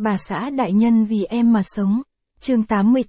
Bà xã đại nhân vì em mà sống. Chương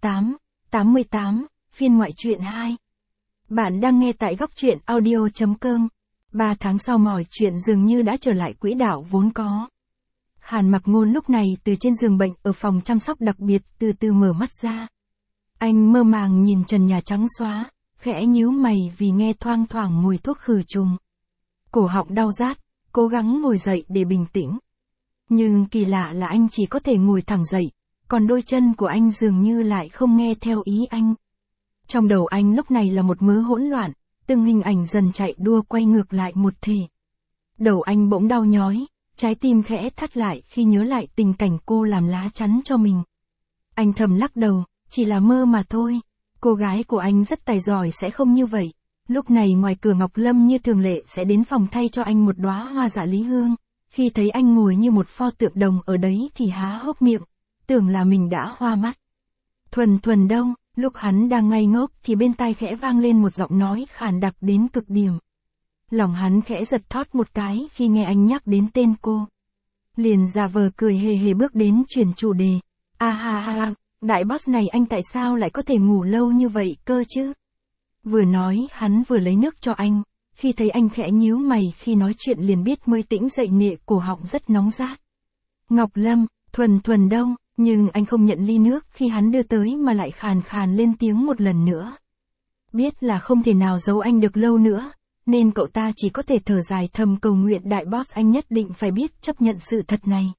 88, phiên ngoại truyện 2. Bạn đang nghe tại góc truyện audio.com. 3 tháng sau mọi chuyện dường như đã trở lại quỹ đạo vốn có. Hàn Mặc Ngôn lúc này từ trên giường bệnh ở phòng chăm sóc đặc biệt từ từ mở mắt ra. Anh mơ màng nhìn trần nhà trắng xóa, khẽ nhíu mày vì nghe thoang thoảng mùi thuốc khử trùng. Cổ họng đau rát, cố gắng ngồi dậy để bình tĩnh. Nhưng kỳ lạ là anh chỉ có thể ngồi thẳng dậy, còn đôi chân của anh dường như lại không nghe theo ý anh. Trong đầu anh lúc này là một mớ hỗn loạn, từng hình ảnh dần chạy đua quay ngược lại một thể. Đầu anh bỗng đau nhói, trái tim khẽ thắt lại khi nhớ lại tình cảnh cô làm lá chắn cho mình. Anh thầm lắc đầu, chỉ là mơ mà thôi, cô gái của anh rất tài giỏi sẽ không như vậy. Lúc này ngoài cửa Ngọc Lâm như thường lệ sẽ đến phòng thay cho anh một đóa hoa dạ lý hương. Khi thấy anh ngồi như một pho tượng đồng ở đấy thì há hốc miệng, tưởng là mình đã hoa mắt. Thuần đâu, lúc hắn đang ngây ngốc thì bên tai khẽ vang lên một giọng nói khàn đặc đến cực điểm. Lòng hắn khẽ giật thót một cái khi nghe anh nhắc đến tên cô. Liền giả vờ cười hề hề bước đến chuyển chủ đề. Ha, đại boss này anh tại sao lại có thể ngủ lâu như vậy cơ chứ? Vừa nói hắn vừa lấy nước cho anh. Khi thấy anh khẽ nhíu mày khi nói chuyện liền biết mới tĩnh dậy nệ cổ họng rất nóng rát. Ngọc Lâm, thuần đâu, nhưng anh không nhận ly nước khi hắn đưa tới mà lại khàn khàn lên tiếng một lần nữa. Biết là không thể nào giấu anh được lâu nữa, nên cậu ta chỉ có thể thở dài thầm cầu nguyện đại boss anh nhất định phải biết chấp nhận sự thật này.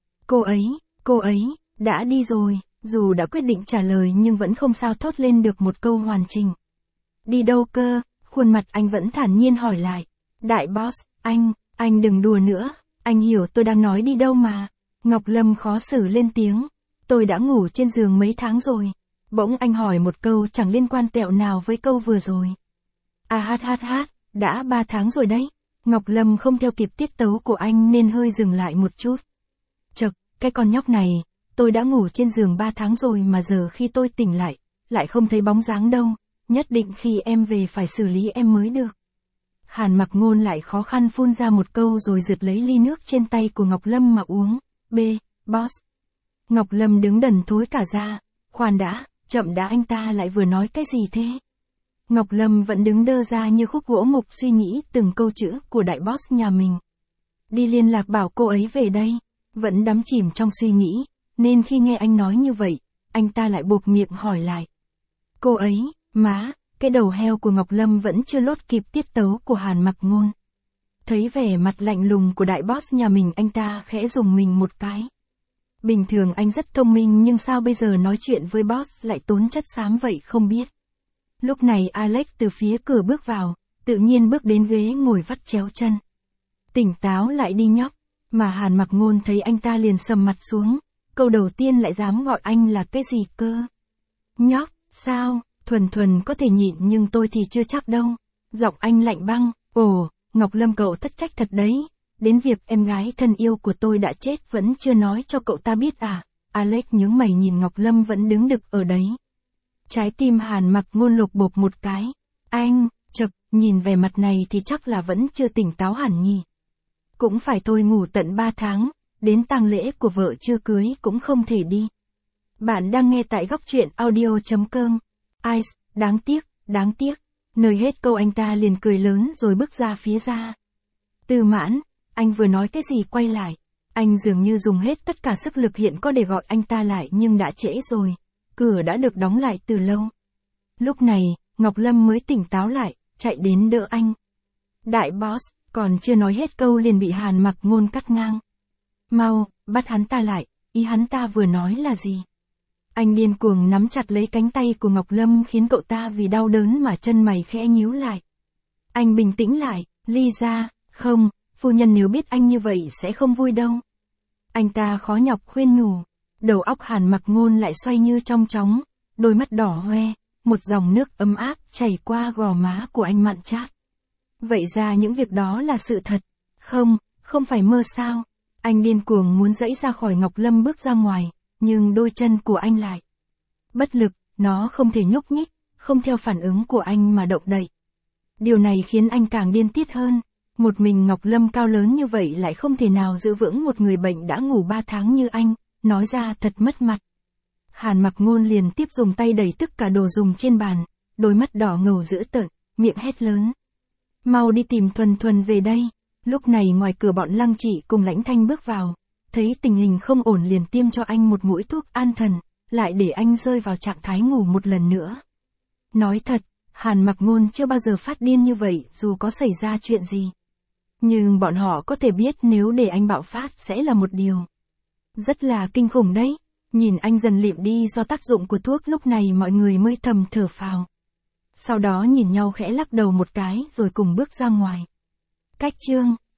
Cô ấy, đã đi rồi, dù đã quyết định trả lời nhưng vẫn không sao thốt lên được một câu hoàn chỉnh. Đi đâu cơ? Khuôn mặt anh vẫn thản nhiên hỏi lại. Đại boss, anh đừng đùa nữa, anh hiểu tôi đang nói đi đâu mà. Ngọc Lâm khó xử lên tiếng. Tôi đã ngủ trên giường mấy tháng rồi. Bỗng anh hỏi một câu chẳng liên quan tẹo nào với câu vừa rồi. Đã 3 tháng rồi đấy. Ngọc Lâm không theo kịp tiết tấu của anh nên hơi dừng lại một chút. Chật, cái con nhóc này, tôi đã ngủ trên giường 3 tháng rồi mà giờ khi tôi tỉnh lại không thấy bóng dáng đâu. Nhất định khi em về phải xử lý em mới được. Hàn Mặc Ngôn lại khó khăn phun ra một câu rồi rượt lấy ly nước trên tay của Ngọc Lâm mà uống. Boss. Ngọc Lâm đứng đần thối cả ra. Khoan đã, chậm đã, anh ta lại vừa nói cái gì thế? Ngọc Lâm vẫn đứng đơ ra như khúc gỗ mục suy nghĩ từng câu chữ của đại boss nhà mình. Đi liên lạc bảo cô ấy về đây. Vẫn đắm chìm trong suy nghĩ, nên khi nghe anh nói như vậy, anh ta lại buộc miệng hỏi lại. Cô ấy, má, cái đầu heo của Ngọc Lâm vẫn chưa lốt kịp tiết tấu của Hàn Mặc Ngôn. Thấy vẻ mặt lạnh lùng của đại boss nhà mình anh ta khẽ dùng mình một cái. Bình thường anh rất thông minh nhưng sao bây giờ nói chuyện với boss lại tốn chất xám vậy không biết. Lúc này Alex từ phía cửa bước vào, tự nhiên bước đến ghế ngồi vắt chéo chân. Tỉnh táo lại đi nhóc, mà Hàn Mặc Ngôn thấy anh ta liền sầm mặt xuống, câu đầu tiên lại dám gọi anh là cái gì cơ. Nhóc, sao? Thuần có thể nhịn nhưng tôi thì chưa chắc đâu. Giọng anh lạnh băng. Ồ, Ngọc Lâm cậu thất trách thật đấy. Đến việc em gái thân yêu của tôi đã chết vẫn chưa nói cho cậu ta biết à? Alex nhướng mày nhìn Ngọc Lâm vẫn đứng đực ở đấy. Trái tim Hàn Mặc Ngôn lục bộp một cái. Anh, nhìn vẻ mặt này thì chắc là vẫn chưa tỉnh táo hẳn nhỉ. Cũng phải tôi ngủ tận 3 tháng, đến tang lễ của vợ chưa cưới cũng không thể đi. Bạn đang nghe tại góc truyện audio.com. Ice, đáng tiếc. Nơi hết câu anh ta liền cười lớn rồi bước ra phía ra. Tư Mãn, anh vừa nói cái gì quay lại. Anh dường như dùng hết tất cả sức lực hiện có để gọi anh ta lại nhưng đã trễ rồi. Cửa đã được đóng lại từ lâu. Lúc này, Ngọc Lâm mới tỉnh táo lại, chạy đến đỡ anh. Đại boss, còn chưa nói hết câu liền bị Hàn Mặc Ngôn cắt ngang. Mau, bắt hắn ta lại, ý hắn ta vừa nói là gì? Anh điên cuồng nắm chặt lấy cánh tay của Ngọc Lâm khiến cậu ta vì đau đớn mà chân mày khẽ nhíu lại. Anh bình tĩnh lại, ly ra, không, phu nhân nếu biết anh như vậy sẽ không vui đâu. Anh ta khó nhọc khuyên nhủ, đầu óc Hàn Mặc Ngôn lại xoay như trong chóng, đôi mắt đỏ hoe, một dòng nước ấm áp chảy qua gò má của anh mặn chát. Vậy ra những việc đó là sự thật, không phải mơ sao? Anh điên cuồng muốn giãy ra khỏi Ngọc Lâm bước ra ngoài. Nhưng đôi chân của anh lại bất lực, nó không thể nhúc nhích, không theo phản ứng của anh mà động đậy. Điều này khiến anh càng điên tiết hơn. Một mình Ngọc Lâm cao lớn như vậy lại không thể nào giữ vững một người bệnh đã ngủ 3 tháng như anh, nói ra thật mất mặt. Hàn Mặc Ngôn liền tiếp dùng tay đẩy tất cả đồ dùng trên bàn, đôi mắt đỏ ngầu dữ tợn, miệng hét lớn. Mau đi tìm Thuần Thuần về đây. Lúc này ngoài cửa bọn Lăng Chỉ cùng Lãnh Thanh bước vào, thấy tình hình không ổn liền tiêm cho anh một mũi thuốc an thần, lại để anh rơi vào trạng thái ngủ một lần nữa. Nói thật, Hàn Mặc Ngôn chưa bao giờ phát điên như vậy dù có xảy ra chuyện gì. Nhưng bọn họ có thể biết nếu để anh bạo phát sẽ là một điều rất là kinh khủng đấy. Nhìn anh dần lịm đi do tác dụng của thuốc lúc này mọi người mới thầm thở phào. Sau đó nhìn nhau khẽ lắc đầu một cái rồi cùng bước ra ngoài. Cách chương